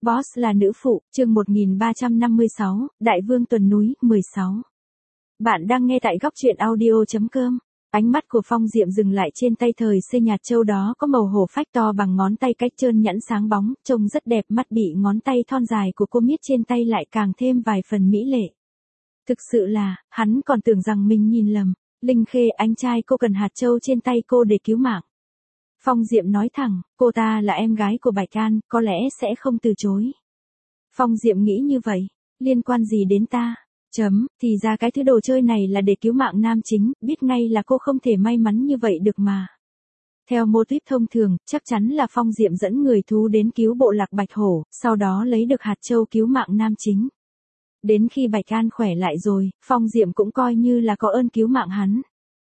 Boss là nữ phụ, chương 1356, Đại vương tuần núi, 16. Bạn đang nghe tại góc truyện audio.com. Ánh mắt của Phong Diệm dừng lại trên tay thời xê nhạt châu đó có màu hổ phách to bằng ngón tay cách trơn nhẵn sáng bóng, trông rất đẹp, mắt bị ngón tay thon dài của cô miết trên tay lại càng thêm vài phần mỹ lệ. Thực sự là, hắn còn tưởng rằng mình nhìn lầm. Linh Khê, anh trai cô cần hạt châu trên tay cô để cứu mạng. Phong Diệm nói thẳng, cô ta là em gái của Bạch An, có lẽ sẽ không từ chối. Phong Diệm nghĩ như vậy, liên quan gì đến ta? Thì ra cái thứ đồ chơi này là để cứu mạng nam chính, biết ngay là cô không thể may mắn như vậy được mà. Theo mô típ thông thường, chắc chắn là Phong Diệm dẫn người thú đến cứu bộ lạc Bạch Hổ, sau đó lấy được hạt châu cứu mạng nam chính. Đến khi Bạch An khỏe lại rồi, Phong Diệm cũng coi như là có ơn cứu mạng hắn.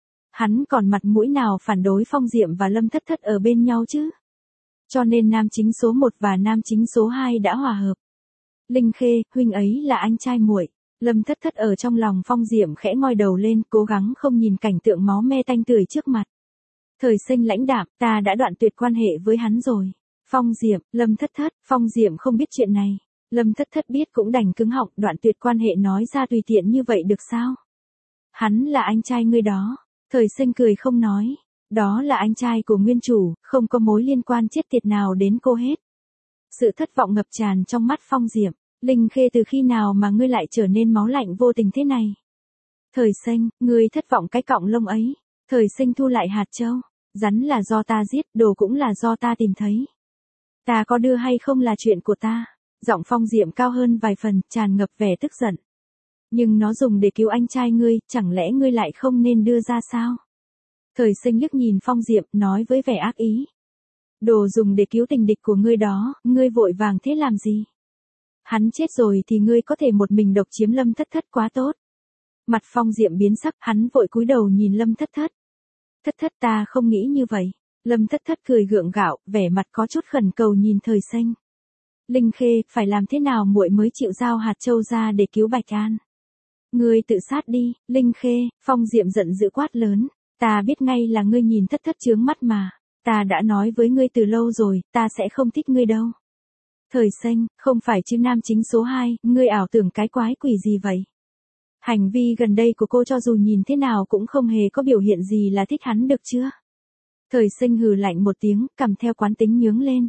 Hắn còn mặt mũi nào phản đối Phong Diệm và Lâm Thất Thất ở bên nhau chứ? Cho nên nam chính số 1 và nam chính số 2 đã hòa hợp. Linh Khê, huynh ấy là anh trai muội. Lâm Thất Thất ở trong lòng Phong Diệm khẽ ngoi đầu lên, cố gắng không nhìn cảnh tượng máu me tanh tưởi trước mặt. Thời sinh lãnh đạm, ta đã đoạn tuyệt quan hệ với hắn rồi. Phong Diệm, Lâm Thất Thất, Phong Diệm không biết chuyện này. Lâm Thất Thất biết cũng đành cứng họng, đoạn tuyệt quan hệ nói ra tùy tiện như vậy được sao? Hắn là anh trai ngươi đó. Thời sinh cười không nói. Đó là anh trai của nguyên chủ, không có mối liên quan chết tiệt nào đến cô hết. Sự thất vọng ngập tràn trong mắt Phong Diệm. Linh Khê, từ khi nào mà ngươi lại trở nên máu lạnh vô tình thế này? Thời sinh, ngươi thất vọng cái cọng lông ấy. Thời sinh thu lại hạt châu. Rắn là do ta giết, đồ cũng là do ta tìm thấy. Ta có đưa hay không là chuyện của ta. Giọng Phong Diệm cao hơn vài phần, tràn ngập vẻ tức giận. Nhưng nó dùng để cứu anh trai ngươi, chẳng lẽ ngươi lại không nên đưa ra sao? Thời sinh liếc nhìn Phong Diệm, nói với vẻ ác ý. Đồ dùng để cứu tình địch của ngươi đó, ngươi vội vàng thế làm gì? Hắn chết rồi thì ngươi có thể một mình độc chiếm Lâm Thất Thất, quá tốt. Mặt Phong Diệm biến sắc, hắn vội cúi đầu nhìn Lâm Thất Thất. Thất Thất, ta không nghĩ như vậy. Lâm Thất Thất cười gượng gạo, vẻ mặt có chút khẩn cầu nhìn thời sinh. Linh Khê, phải làm thế nào muội mới chịu giao hạt châu ra để cứu Bạch An? Ngươi tự sát đi, Linh Khê. Phong Diệm giận dữ quát lớn. Ta biết ngay là ngươi nhìn Thất Thất chướng mắt mà. Ta đã nói với ngươi từ lâu rồi, ta sẽ không thích ngươi đâu. Thời sinh, không phải chứ nam chính số 2, ngươi ảo tưởng cái quái quỷ gì vậy? Hành vi gần đây của cô cho dù nhìn thế nào cũng không hề có biểu hiện gì là thích hắn được chưa? Thời sinh hừ lạnh một tiếng, cầm theo quán tính nhướng lên.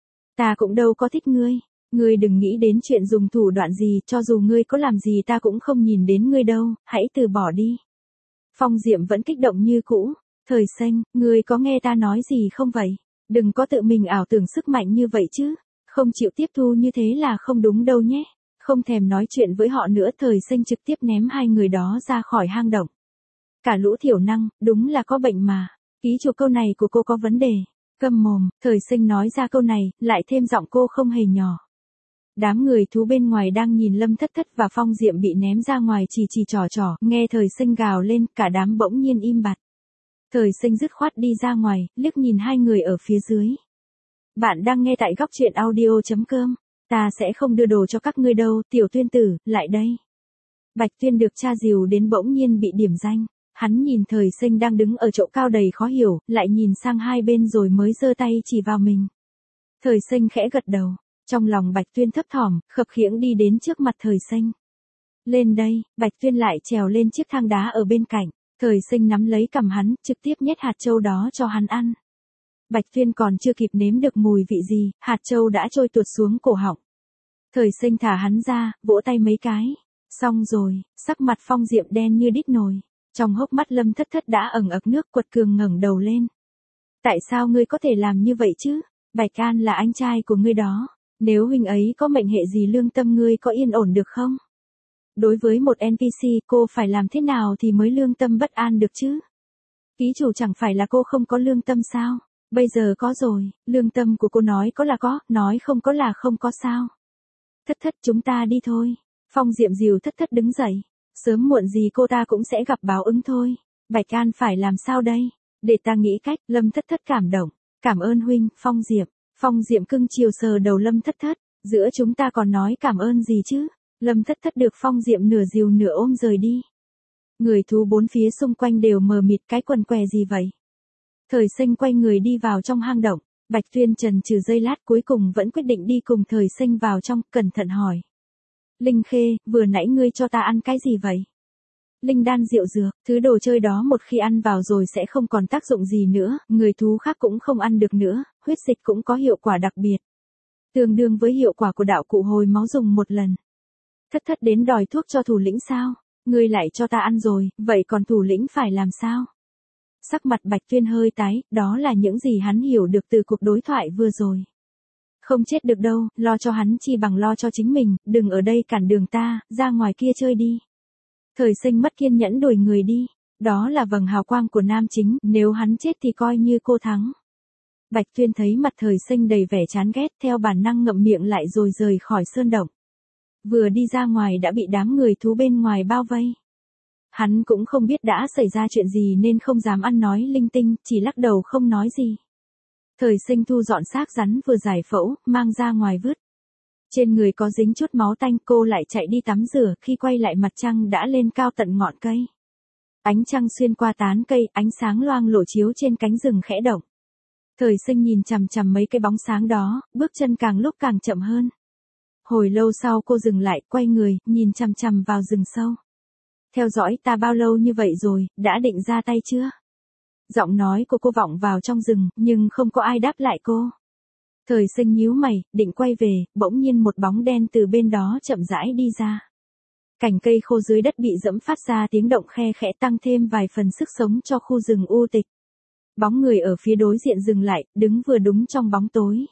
Ta cũng đâu có thích ngươi. Ngươi đừng nghĩ đến chuyện dùng thủ đoạn gì, cho dù ngươi có làm gì ta cũng không nhìn đến ngươi đâu, hãy từ bỏ đi. Phong Diệm vẫn kích động như cũ. Thời sinh, ngươi có nghe ta nói gì không vậy? Đừng có tự mình ảo tưởng sức mạnh như vậy chứ. Không chịu tiếp thu như thế là không đúng đâu nhé. Không thèm nói chuyện với họ nữa, thời sinh trực tiếp ném hai người đó ra khỏi hang động. Cả lũ thiểu năng, đúng là có bệnh mà. Ký chủ, câu này của cô có vấn đề. Câm mồm, thời sinh nói ra câu này, lại thêm giọng cô không hề nhỏ. Đám người thú bên ngoài đang nhìn Lâm Thất Thất và Phong Diệm bị ném ra ngoài chỉ trò trò, nghe thời sinh gào lên, cả đám bỗng nhiên im bặt. Thời sinh dứt khoát đi ra ngoài, liếc nhìn hai người ở phía dưới. Bạn đang nghe tại góc truyện audio.com. Ta sẽ không đưa đồ cho các ngươi đâu, Tiểu Tuyên tử, lại đây. Bạch Tuyên được cha dìu đến bỗng nhiên bị điểm danh. Hắn nhìn thời sinh đang đứng ở chỗ cao đầy khó hiểu, lại nhìn sang hai bên rồi mới giơ tay chỉ vào mình. Thời sinh khẽ gật đầu. Trong lòng Bạch Tuyên thấp thỏm, khập khiễng đi đến trước mặt thời sinh. Lên đây, Bạch Tuyên lại trèo lên chiếc thang đá ở bên cạnh. Thời sinh nắm lấy cằm hắn, trực tiếp nhét hạt châu đó cho hắn ăn. Bạch Tuyên còn chưa kịp nếm được mùi vị gì, hạt châu đã trôi tuột xuống cổ họng. Thời sinh thả hắn ra, vỗ tay mấy cái. Xong rồi, sắc mặt Phong Diệm đen như đít nồi. Trong hốc mắt Lâm Thất Thất đã ẩn ực nước, quật cường ngẩng đầu lên. Tại sao ngươi có thể làm như vậy chứ? Bạch An là anh trai của ngươi đó. Nếu huynh ấy có mệnh hệ gì, lương tâm ngươi có yên ổn được không? Đối với một NPC, cô phải làm thế nào thì mới lương tâm bất an được chứ? Ký chủ, chẳng phải là cô không có lương tâm sao? Bây giờ có rồi, lương tâm của cô nói có là có, nói không có là không có sao? Thất Thất, chúng ta đi thôi. Phong Diệm dìu Thất Thất đứng dậy. Sớm muộn gì cô ta cũng sẽ gặp báo ứng thôi. Bạch An phải làm sao đây? Để ta nghĩ cách. Lâm Thất Thất cảm động. Cảm ơn huynh, Phong Diệm. Phong Diệm cưng chiều sờ đầu Lâm Thất Thất. Giữa chúng ta còn nói cảm ơn gì chứ? Lâm Thất Thất được Phong Diệm nửa dìu nửa ôm rời đi. Người thú bốn phía xung quanh đều mờ mịt, cái quần què gì vậy? Thời sinh quay người đi vào trong hang động. Bạch Tuyên chần chừ giây lát cuối cùng vẫn quyết định đi cùng Thời Sinh vào trong, cẩn thận hỏi. Linh Khê, vừa nãy ngươi cho ta ăn cái gì vậy? Linh đan rượu dược, thứ đồ chơi đó một khi ăn vào rồi sẽ không còn tác dụng gì nữa, người thú khác cũng không ăn được nữa, huyết dịch cũng có hiệu quả đặc biệt. Tương đương với hiệu quả của đạo cụ hồi máu dùng một lần. Thất đến đòi thuốc cho thủ lĩnh sao? Ngươi lại cho ta ăn rồi, vậy còn thủ lĩnh phải làm sao? Sắc mặt Bạch Tuyên hơi tái, đó là những gì hắn hiểu được từ cuộc đối thoại vừa rồi. Không chết được đâu, lo cho hắn chi bằng lo cho chính mình, đừng ở đây cản đường ta, ra ngoài kia chơi đi. Thời Sinh mất kiên nhẫn đuổi người đi, đó là vầng hào quang của nam chính, nếu hắn chết thì coi như cô thắng. Bạch Tuyên thấy mặt Thời Sinh đầy vẻ chán ghét, theo bản năng ngậm miệng lại rồi rời khỏi sơn động. Vừa đi ra ngoài đã bị đám người thú bên ngoài bao vây. Hắn cũng không biết đã xảy ra chuyện gì nên không dám ăn nói linh tinh, chỉ lắc đầu không nói gì. Thời Sinh thu dọn xác rắn vừa giải phẫu, mang ra ngoài vứt. Trên người có dính chút máu tanh, cô lại chạy đi tắm rửa, khi quay lại mặt trăng đã lên cao tận ngọn cây. Ánh trăng xuyên qua tán cây, ánh sáng loang lổ chiếu trên cánh rừng khẽ động. Thời Sinh nhìn chằm chằm mấy cái bóng sáng đó, bước chân càng lúc càng chậm hơn. Hồi lâu sau cô dừng lại, quay người, nhìn chằm chằm vào rừng sâu. Theo dõi ta bao lâu như vậy rồi, đã định ra tay chưa? Giọng nói của cô vọng vào trong rừng, nhưng không có ai đáp lại cô. Thời Sinh nhíu mày, định quay về, bỗng nhiên một bóng đen từ bên đó chậm rãi đi ra. Cành cây khô dưới đất bị dẫm phát ra tiếng động khe khẽ tăng thêm vài phần sức sống cho khu rừng u tịch. Bóng người ở phía đối diện dừng lại, đứng vừa đúng trong bóng tối.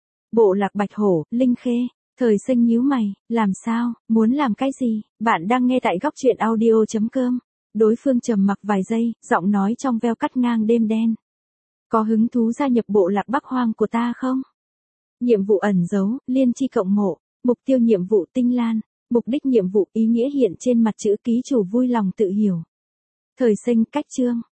Bộ lạc Bạch Hổ, Linh Khê. Thời Sinh nhíu mày, làm sao, muốn làm cái gì? Bạn đang nghe tại góc truyện audio.com. Đối phương trầm mặc vài giây, giọng nói trong veo cắt ngang đêm đen. Có hứng thú gia nhập bộ lạc Bắc Hoang của ta không? Nhiệm vụ ẩn giấu, liên chi cộng mộ. Mục tiêu nhiệm vụ Tinh Lan. Mục đích nhiệm vụ ý nghĩa hiện trên mặt chữ ký chủ vui lòng tự hiểu. Thời Sinh cách chương.